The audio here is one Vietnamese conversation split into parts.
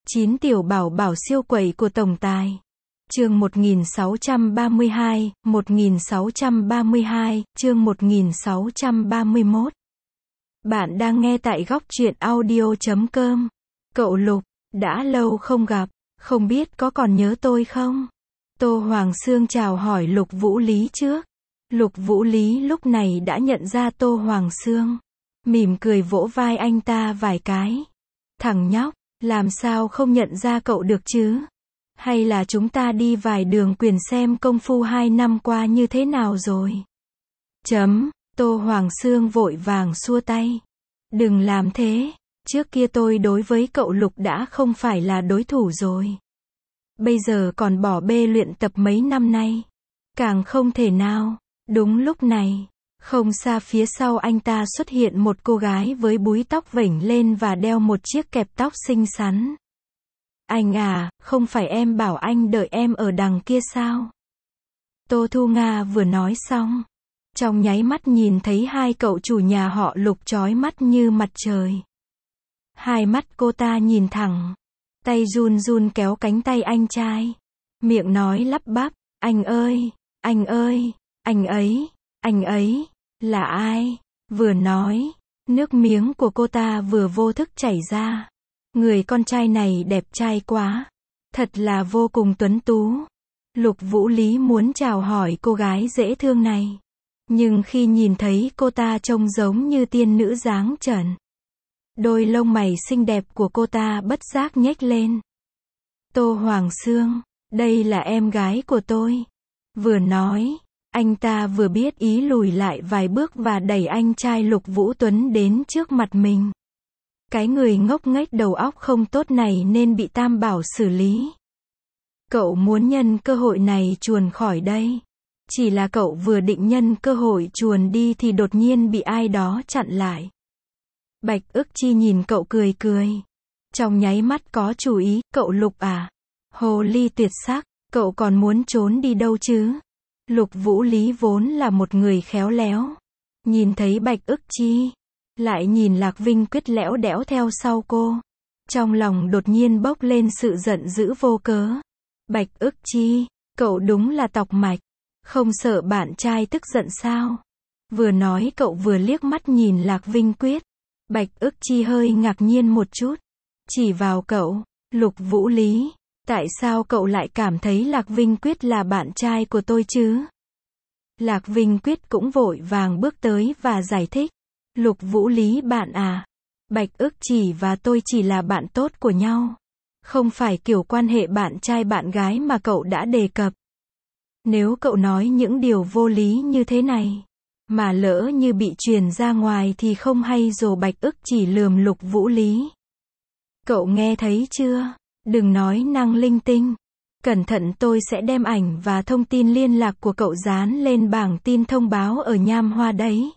9 tiểu bảo bảo siêu quẩy của tổng tài. Chương 1632, 1632, chương 1631. Bạn đang nghe tại góc truyện audio.com. Cậu Lục, đã lâu không gặp, không biết có còn nhớ tôi không? Tô Hoàng Xương chào hỏi Lục Vũ Lý trước. Lục Vũ Lý lúc này đã nhận ra Tô Hoàng Xương, mỉm cười vỗ vai anh ta vài cái. Thằng nhóc, làm sao không nhận ra cậu được chứ? Hay là chúng ta đi vài đường quyền xem công phu 2 năm qua như thế nào rồi? Tô Hoàng Xương vội vàng xua tay. Đừng làm thế, trước kia tôi đối với cậu Lục đã không phải là đối thủ rồi. Bây giờ còn bỏ bê luyện tập mấy năm nay. Càng không thể nào. Đúng lúc này, không xa phía sau anh ta xuất hiện một cô gái với búi tóc vểnh lên và đeo một chiếc kẹp tóc xinh xắn. Anh à, không phải em bảo anh đợi em ở đằng kia sao? Tô Thu Nga vừa nói xong, trong nháy mắt nhìn thấy hai cậu chủ nhà họ Lục chói mắt như mặt trời. Hai mắt cô ta nhìn thẳng, tay run run kéo cánh tay anh trai, miệng nói lắp bắp, anh ơi, anh ơi, anh ấy, là ai? Vừa nói, nước miếng của cô ta vừa vô thức chảy ra. Người con trai này đẹp trai quá, thật là vô cùng tuấn tú. Lục Vũ Lý muốn chào hỏi cô gái dễ thương này, nhưng khi nhìn thấy cô ta trông giống như tiên nữ dáng trần, đôi lông mày xinh đẹp của cô ta bất giác nhếch lên. Tô Hoàng Xương, đây là em gái của tôi. Vừa nói, anh ta vừa biết ý lùi lại vài bước và đẩy anh trai Lục Vũ Tuấn đến trước mặt mình. Cái người ngốc nghếch đầu óc không tốt này nên bị Tam Bảo xử lý. Cậu muốn nhân cơ hội này chuồn khỏi đây. Chỉ là cậu vừa định nhân cơ hội chuồn đi thì đột nhiên bị ai đó chặn lại. Bạch Ức Chi nhìn cậu cười cười. Trong nháy mắt có chủ ý, cậu Lục à? Hồ ly tuyệt sắc, cậu còn muốn trốn đi đâu chứ? Lục Vũ Lý vốn là một người khéo léo. Nhìn thấy Bạch Ức Chi, lại nhìn Lạc Vinh Quyết lẽo đẽo theo sau cô. Trong lòng đột nhiên bốc lên sự giận dữ vô cớ. Bạch Ức Chi, cậu đúng là tọc mạch. Không sợ bạn trai tức giận sao? Vừa nói cậu vừa liếc mắt nhìn Lạc Vinh Quyết. Bạch Ức Chi hơi ngạc nhiên một chút. Chỉ vào cậu, Lục Vũ Lý. Tại sao cậu lại cảm thấy Lạc Vinh Quyết là bạn trai của tôi chứ? Lạc Vinh Quyết cũng vội vàng bước tới và giải thích. Lục Vũ Lý bạn à, Bạch Ức Chỉ và tôi chỉ là bạn tốt của nhau. Không phải kiểu quan hệ bạn trai bạn gái mà cậu đã đề cập. Nếu cậu nói những điều vô lý như thế này, mà lỡ như bị truyền ra ngoài thì không hay rồi. Bạch Ức Chỉ lườm Lục Vũ Lý. Cậu nghe thấy chưa? Đừng nói năng linh tinh. Cẩn thận tôi sẽ đem ảnh và thông tin liên lạc của cậu dán lên bảng tin thông báo ở Nham Hoa đấy.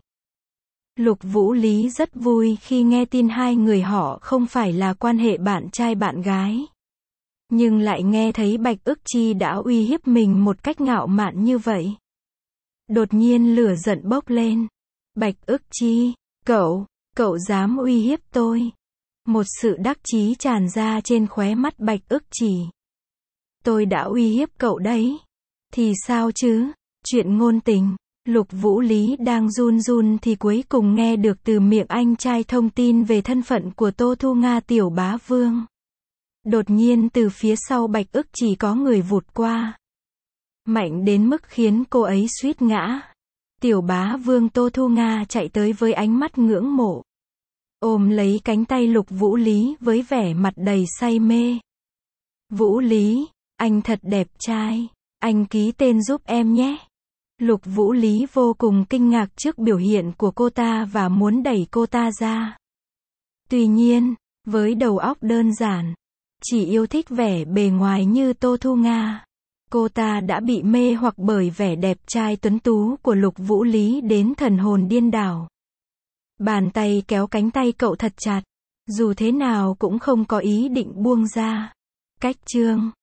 Lục Vũ Lý rất vui khi nghe tin hai người họ không phải là quan hệ bạn trai bạn gái. Nhưng lại nghe thấy Bạch Ức Chi đã uy hiếp mình một cách ngạo mạn như vậy. Đột nhiên lửa giận bốc lên. Bạch Ức Chi, cậu dám uy hiếp tôi. Một sự đắc chí tràn ra trên khóe mắt Bạch Ức Chỉ. Tôi đã uy hiếp cậu đấy. Thì sao chứ? Chuyện ngôn tình. Lục Vũ Lý đang run run thì cuối cùng nghe được từ miệng anh trai thông tin về thân phận của Tô Thu Nga tiểu bá vương. Đột nhiên từ phía sau Bạch Ức Chỉ có người vụt qua. Mạnh đến mức khiến cô ấy suýt ngã. Tiểu bá vương Tô Thu Nga chạy tới với ánh mắt ngưỡng mộ. Ôm lấy cánh tay Lục Vũ Lý với vẻ mặt đầy say mê. Vũ Lý, anh thật đẹp trai. Anh ký tên giúp em nhé. Lục Vũ Lý vô cùng kinh ngạc trước biểu hiện của cô ta và muốn đẩy cô ta ra. Tuy nhiên, với đầu óc đơn giản, chỉ yêu thích vẻ bề ngoài như Tô Thu Nga, cô ta đã bị mê hoặc bởi vẻ đẹp trai tuấn tú của Lục Vũ Lý đến thần hồn điên đảo. Bàn tay kéo cánh tay cậu thật chặt, dù thế nào cũng không có ý định buông ra. Cách chương